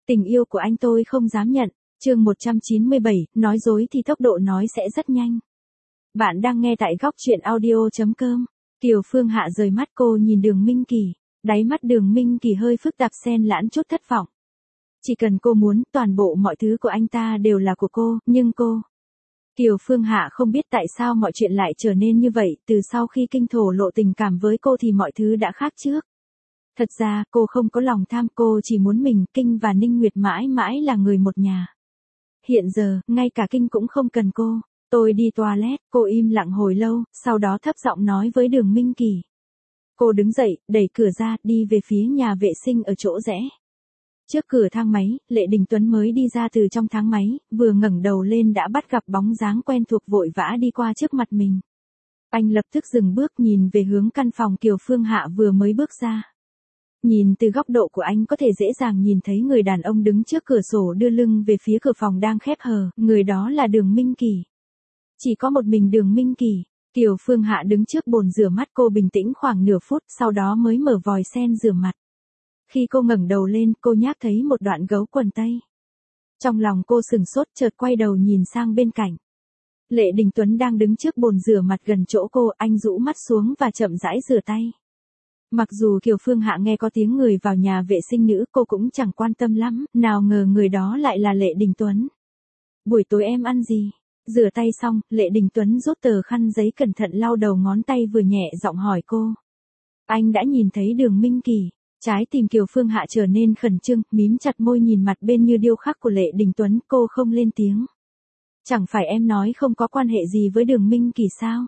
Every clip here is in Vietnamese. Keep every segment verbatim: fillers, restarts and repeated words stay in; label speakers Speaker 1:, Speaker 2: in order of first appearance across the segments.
Speaker 1: Tình yêu của anh tôi không dám nhận. Chương một trăm chín mươi bảy, nói dối thì tốc độ nói sẽ rất nhanh. Bạn đang nghe tại góc truyện audio chấm com. Kiều Phương Hạ rời mắt cô nhìn Đường Minh Kỳ, đáy mắt Đường Minh Kỳ hơi phức tạp xen lẫn chút thất vọng. Chỉ cần cô muốn, toàn bộ mọi thứ của anh ta đều là của cô, nhưng cô... Kiều Phương Hạ không biết tại sao mọi chuyện lại trở nên như vậy, từ sau khi Kinh thổ lộ tình cảm với cô thì mọi thứ đã khác trước. Thật ra, cô không có lòng tham, cô chỉ muốn mình, Kinh và Ninh Nguyệt mãi mãi là người một nhà. Hiện giờ, ngay cả Kinh cũng không cần cô. Tôi đi toilet, cô im lặng hồi lâu, sau đó thấp giọng nói với Đường Minh Kỳ. Cô đứng dậy, đẩy cửa ra, đi về phía nhà vệ sinh ở chỗ rẽ. Trước cửa thang máy, Lệ Đình Tuấn mới đi ra từ trong thang máy, vừa ngẩng đầu lên đã bắt gặp bóng dáng quen thuộc vội vã đi qua trước mặt mình. Anh lập tức dừng bước nhìn về hướng căn phòng Kiều Phương Hạ vừa mới bước ra. Nhìn từ góc độ của anh có thể dễ dàng nhìn thấy người đàn ông đứng trước cửa sổ đưa lưng về phía cửa phòng đang khép hờ, người đó là Đường Minh Kỳ. Chỉ có một mình Đường Minh Kỳ. Kiều Phương Hạ đứng trước bồn rửa mắt, cô bình tĩnh khoảng nửa phút, sau đó mới mở vòi sen rửa mặt. Khi cô ngẩng đầu lên, cô nhác thấy một đoạn gấu quần tây. Trong lòng cô sừng sốt, chợt quay đầu nhìn sang bên cạnh. Lệ Đình Tuấn đang đứng trước bồn rửa mặt gần chỗ cô, anh rũ mắt xuống và chậm rãi rửa tay. Mặc dù Kiều Phương Hạ nghe có tiếng người vào nhà vệ sinh nữ, cô cũng chẳng quan tâm lắm, nào ngờ người đó lại là Lệ Đình Tuấn. Buổi tối em ăn gì? Rửa tay xong, Lệ Đình Tuấn rút tờ khăn giấy cẩn thận lau đầu ngón tay vừa nhẹ giọng hỏi cô. Anh đã nhìn thấy Đường Minh Kỳ. Trái tim Kiều Phương Hạ trở nên khẩn trương, mím chặt môi nhìn mặt bên như điêu khắc của Lệ Đình Tuấn, cô không lên tiếng. Chẳng phải em nói không có quan hệ gì với Đường Minh Kỳ sao?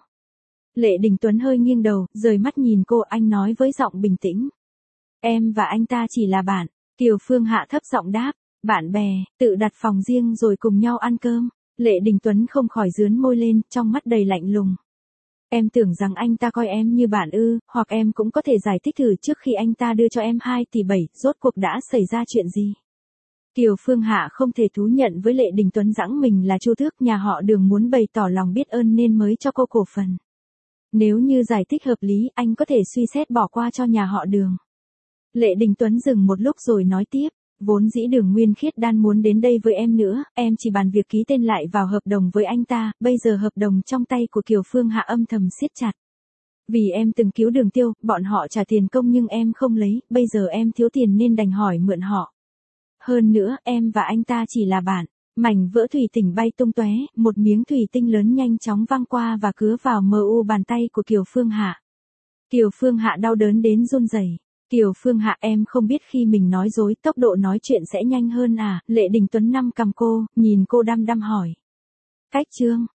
Speaker 1: Lệ Đình Tuấn hơi nghiêng đầu, rời mắt nhìn cô, anh nói với giọng bình tĩnh. Em và anh ta chỉ là bạn. Kiều Phương Hạ thấp giọng đáp, bạn bè, tự đặt phòng riêng rồi cùng nhau ăn cơm. Lệ Đình Tuấn không khỏi rướn môi lên, trong mắt đầy lạnh lùng. Em tưởng rằng anh ta coi em như bạn ư, hoặc em cũng có thể giải thích thử trước khi anh ta đưa cho em hai tỷ bảy, rốt cuộc đã xảy ra chuyện gì. Kiều Phương Hạ không thể thú nhận với Lệ Đình Tuấn rằng mình là Chu Thước, nhà họ Đường muốn bày tỏ lòng biết ơn nên mới cho cô cổ phần. Nếu như giải thích hợp lý, anh có thể suy xét bỏ qua cho nhà họ Đường. Lệ Đình Tuấn dừng một lúc rồi nói tiếp. Vốn dĩ Đường Nguyên Khiết đan muốn đến đây với em nữa, em chỉ bàn việc ký tên lại vào hợp đồng với anh ta, bây giờ hợp đồng trong tay của Kiều Phương Hạ âm thầm siết chặt. Vì em từng cứu Đường Tiêu, bọn họ trả tiền công nhưng em không lấy, bây giờ em thiếu tiền nên đành hỏi mượn họ. Hơn nữa, em và anh ta chỉ là bạn. Mảnh vỡ thủy tinh bay tung tóe, một miếng thủy tinh lớn nhanh chóng văng qua và cứa vào mờ u bàn tay của Kiều Phương Hạ. Kiều Phương Hạ đau đớn đến run rẩy. Kiều Phương Hạ, em không biết khi mình nói dối, tốc độ nói chuyện sẽ nhanh hơn à? Lệ Đình Tuấn nắm cầm cô, nhìn cô đăm đăm hỏi. Cách chương,